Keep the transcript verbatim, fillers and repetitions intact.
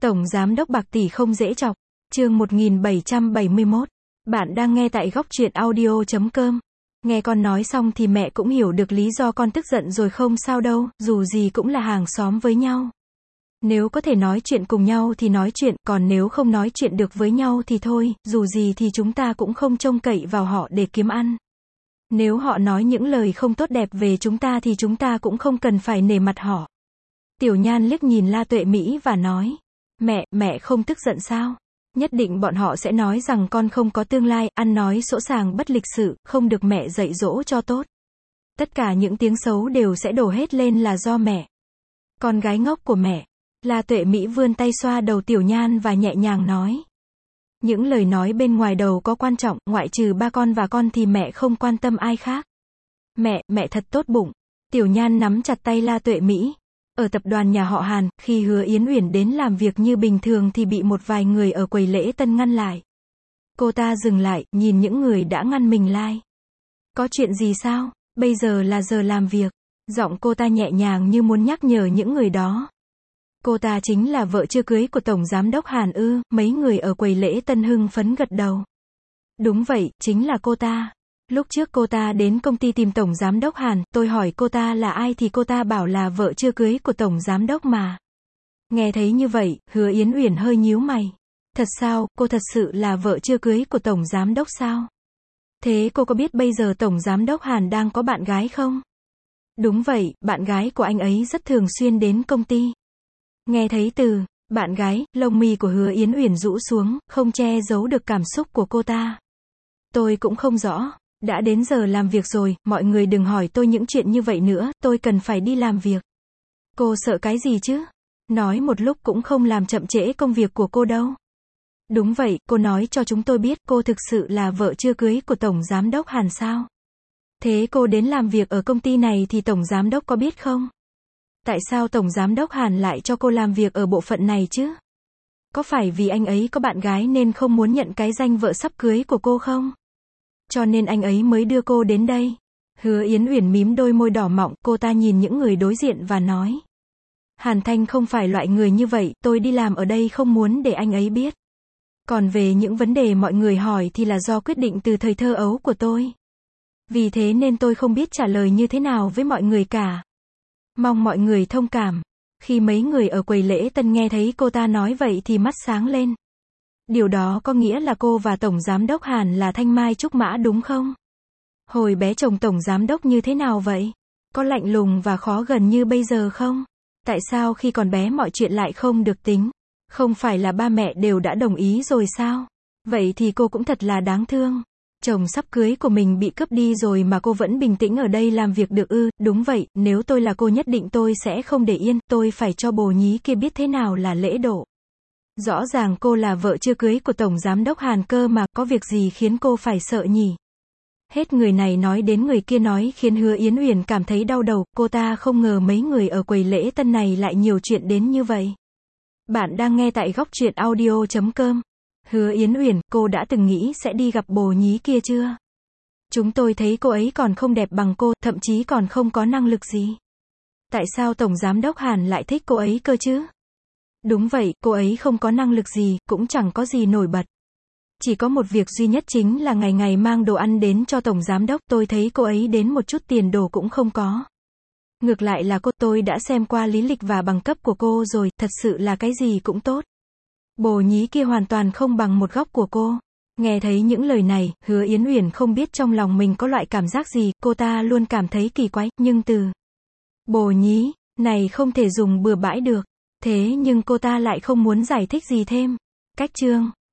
Tổng Giám đốc bạc tỷ không dễ chọc. Chương một nghìn bảy trăm bảy mươi mốt. Bạn đang nghe tại góc truyện audio chấm com. Nghe con nói xong thì mẹ cũng hiểu được lý do con tức giận rồi, không sao đâu, dù gì cũng là hàng xóm với nhau. Nếu có thể nói chuyện cùng nhau thì nói chuyện, còn nếu không nói chuyện được với nhau thì thôi, dù gì thì chúng ta cũng không trông cậy vào họ để kiếm ăn. Nếu họ nói những lời không tốt đẹp về chúng ta thì chúng ta cũng không cần phải nể mặt họ. Tiểu Nhan liếc nhìn La Tuệ Mỹ và nói, mẹ, mẹ không tức giận sao? Nhất định bọn họ sẽ nói rằng con không có tương lai, ăn nói sỗ sàng bất lịch sự, không được mẹ dạy dỗ cho tốt. Tất cả những tiếng xấu đều sẽ đổ hết lên là do mẹ. Con gái ngốc của mẹ. La Tuệ Mỹ vươn tay xoa đầu Tiểu Nhan và nhẹ nhàng nói. Những lời nói bên ngoài đầu có quan trọng, ngoại trừ ba con và con thì mẹ không quan tâm ai khác. Mẹ, mẹ thật tốt bụng. Tiểu Nhan nắm chặt tay La Tuệ Mỹ. Ở tập đoàn nhà họ Hàn, khi Hứa Yến Uyển đến làm việc như bình thường thì bị một vài người ở quầy lễ tân ngăn lại. Cô ta dừng lại, nhìn những người đã ngăn mình lai. Có chuyện gì sao? Bây giờ là giờ làm việc. Giọng cô ta nhẹ nhàng như muốn nhắc nhở những người đó. Cô ta chính là vợ chưa cưới của Tổng Giám đốc Hàn ư? Mấy người ở quầy lễ tân hưng phấn gật đầu. Đúng vậy, chính là cô ta. Lúc trước cô ta đến công ty tìm Tổng Giám đốc Hàn, tôi hỏi cô ta là ai thì cô ta bảo là vợ chưa cưới của Tổng Giám đốc mà. Nghe thấy như vậy, Hứa Yến Uyển hơi nhíu mày. Thật sao, cô thật sự là vợ chưa cưới của Tổng Giám đốc sao? Thế cô có biết bây giờ Tổng Giám đốc Hàn đang có bạn gái không? Đúng vậy, bạn gái của anh ấy rất thường xuyên đến công ty. Nghe thấy từ bạn gái, lông mi của Hứa Yến Uyển rũ xuống, không che giấu được cảm xúc của cô ta. Tôi cũng không rõ. Đã đến giờ làm việc rồi, mọi người đừng hỏi tôi những chuyện như vậy nữa, tôi cần phải đi làm việc. Cô sợ cái gì chứ? Nói một lúc cũng không làm chậm trễ công việc của cô đâu. Đúng vậy, cô nói cho chúng tôi biết cô thực sự là vợ chưa cưới của Tổng Giám đốc Hàn sao? Thế cô đến làm việc ở công ty này thì Tổng Giám đốc có biết không? Tại sao Tổng Giám đốc Hàn lại cho cô làm việc ở bộ phận này chứ? Có phải vì anh ấy có bạn gái nên không muốn nhận cái danh vợ sắp cưới của cô không? Cho nên anh ấy mới đưa cô đến đây. Hứa Yến Uyển mím đôi môi đỏ mọng, cô ta nhìn những người đối diện và nói. Hàn Thanh không phải loại người như vậy, tôi đi làm ở đây không muốn để anh ấy biết. Còn về những vấn đề mọi người hỏi thì là do quyết định từ thời thơ ấu của tôi. Vì thế nên tôi không biết trả lời như thế nào với mọi người cả. Mong mọi người thông cảm. Khi mấy người ở quầy lễ tân nghe thấy cô ta nói vậy thì mắt sáng lên. Điều đó có nghĩa là cô và Tổng Giám đốc Hàn là thanh mai trúc mã đúng không? Hồi bé chồng Tổng Giám đốc như thế nào vậy? Có lạnh lùng và khó gần như bây giờ không? Tại sao khi còn bé mọi chuyện lại không được tính? Không phải là ba mẹ đều đã đồng ý rồi sao? Vậy thì cô cũng thật là đáng thương. Chồng sắp cưới của mình bị cướp đi rồi mà cô vẫn bình tĩnh ở đây làm việc được ư? Đúng vậy, nếu tôi là cô nhất định tôi sẽ không để yên, tôi phải cho bồ nhí kia biết thế nào là lễ độ. Rõ ràng cô là vợ chưa cưới của Tổng Giám đốc Hàn cơ mà, có việc gì khiến cô phải sợ nhỉ? Hết người này nói đến người kia nói khiến Hứa Yến Uyển cảm thấy đau đầu, cô ta không ngờ mấy người ở quầy lễ tân này lại nhiều chuyện đến như vậy. Bạn đang nghe tại góc truyện audio chấm com. Hứa Yến Uyển, cô đã từng nghĩ sẽ đi gặp bồ nhí kia chưa? Chúng tôi thấy cô ấy còn không đẹp bằng cô, thậm chí còn không có năng lực gì. Tại sao Tổng Giám đốc Hàn lại thích cô ấy cơ chứ? Đúng vậy, cô ấy không có năng lực gì, cũng chẳng có gì nổi bật. Chỉ có một việc duy nhất chính là ngày ngày mang đồ ăn đến cho Tổng Giám đốc, tôi thấy cô ấy đến một chút tiền đồ cũng không có. Ngược lại là cô, tôi đã xem qua lý lịch và bằng cấp của cô rồi, thật sự là cái gì cũng tốt. Bồ nhí kia hoàn toàn không bằng một góc của cô. Nghe thấy những lời này, Hứa Yến Uyển không biết trong lòng mình có loại cảm giác gì, cô ta luôn cảm thấy kỳ quái, nhưng từ bồ nhí này không thể dùng bừa bãi được. Thế nhưng cô ta lại không muốn giải thích gì thêm. Cách chương